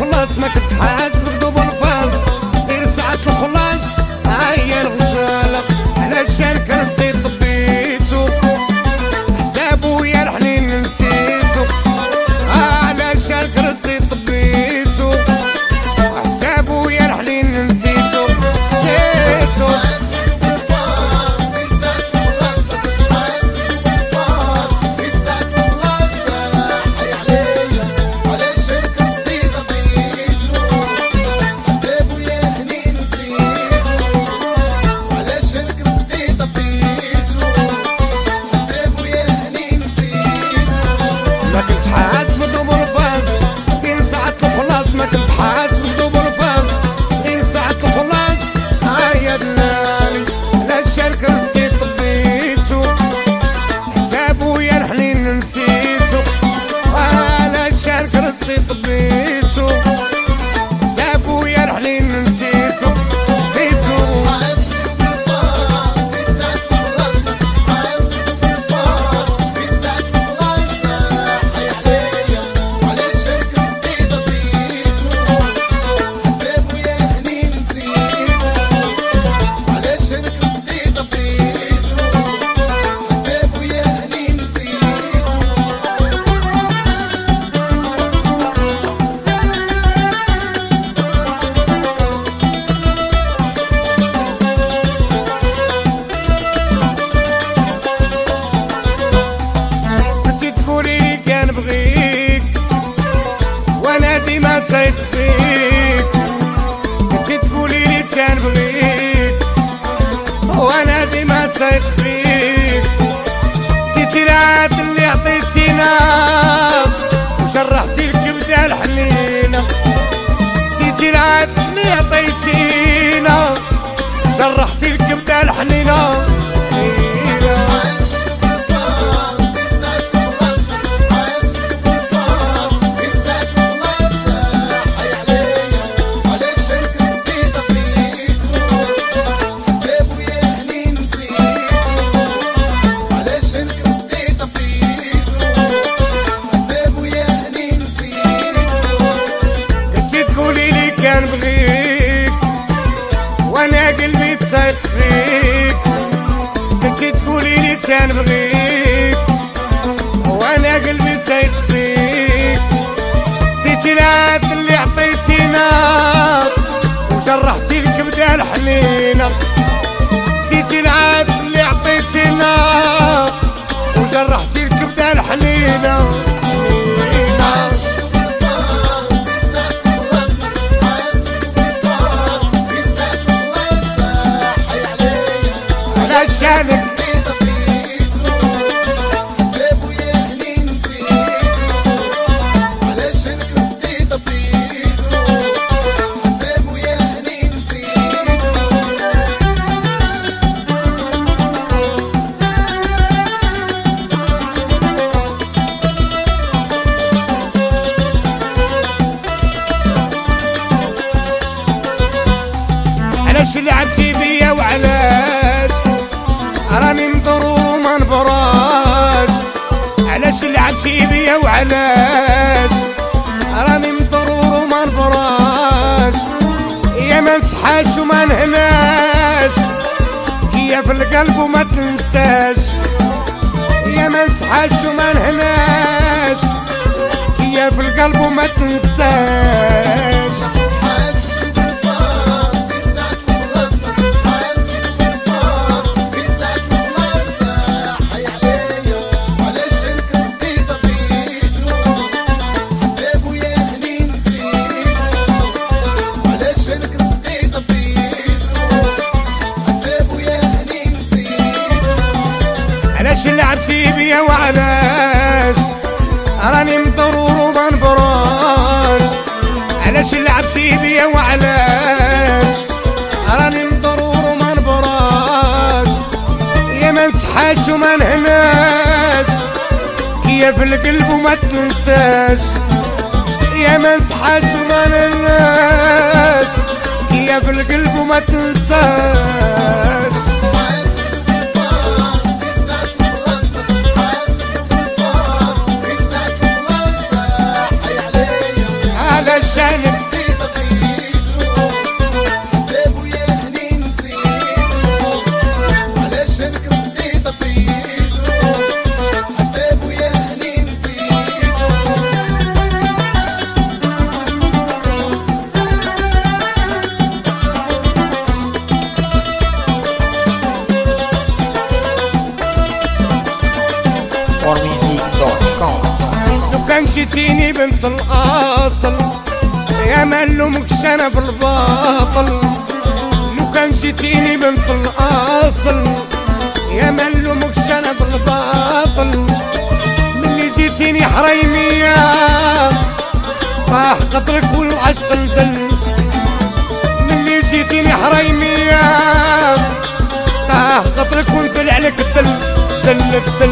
الخلاص ما تتحاسب بدوب الفاس، غير ساعة الخلاص هيا الغزالة على الشارك رزقي طبيتو، حسابو يا الحنين نسيتو، على الشارك رزقي طبيتو، حسابو يا الحنين نسيتو نسيتو. نسيتو على الشارك رزقي طبيتو، جابو يا الحنين نسيتو نسيتو. وانا ديما تايق فيك، انتي تقولي لي تنبغيك وانا ديما تايق فيك، نسيتي العهد اللي عطيتينا وجرحتي الكبده الحنينه، نسيتي العهد اللي عطيتينا جرحتي الكبده الحنينه. كان بغيك وانا قلبي تايق فيك، كنتي تقولي لي تنبغيك وانا قلبي تايق فيك، نسيتي العهد اللي عطيتينا وجرحتي الكبده الحنينه، نسيتي العهد اللي عطيتينا وجرحتي الكبده الحنينه. عشانك حسابو يا الحنين نسيتو، على الشرك رزقي طبيتو، حسابو يا الحنين نسيتو. علاش لعبتي بيا وعلاش راني مضرور وما نبراش، علاش لعبتي بيا وعلاش راني مضرور وما نبراش، يا ما نصحاش وما نهناش، هي في القلب وما تنساش، يا ما نصحاش وما نهناش، هي في القلب وما تنساش. علاش لعبتي بيا وعلاش راني مضرور وما نبراش، علاش لعبتي بيا وعلاش راني مضرور وما نبراش، يا ما نصحاش وما نهناش، هي في القلب وما تنساش، يا ما نصحاش وما نهناش، هي في القلب وما تنساش. على الشارك جيتيني بنت الاصل يا ما نلومكش انا بالباطل، لو كان جيتيني بنت الاصل يا ما نلومكش انا بالباطل. ملي جيتيني حريمية طاح قطرك والعشق نزل، ملي جيتيني حريمية طاح قطرك ونزل عليك الدل دل الدل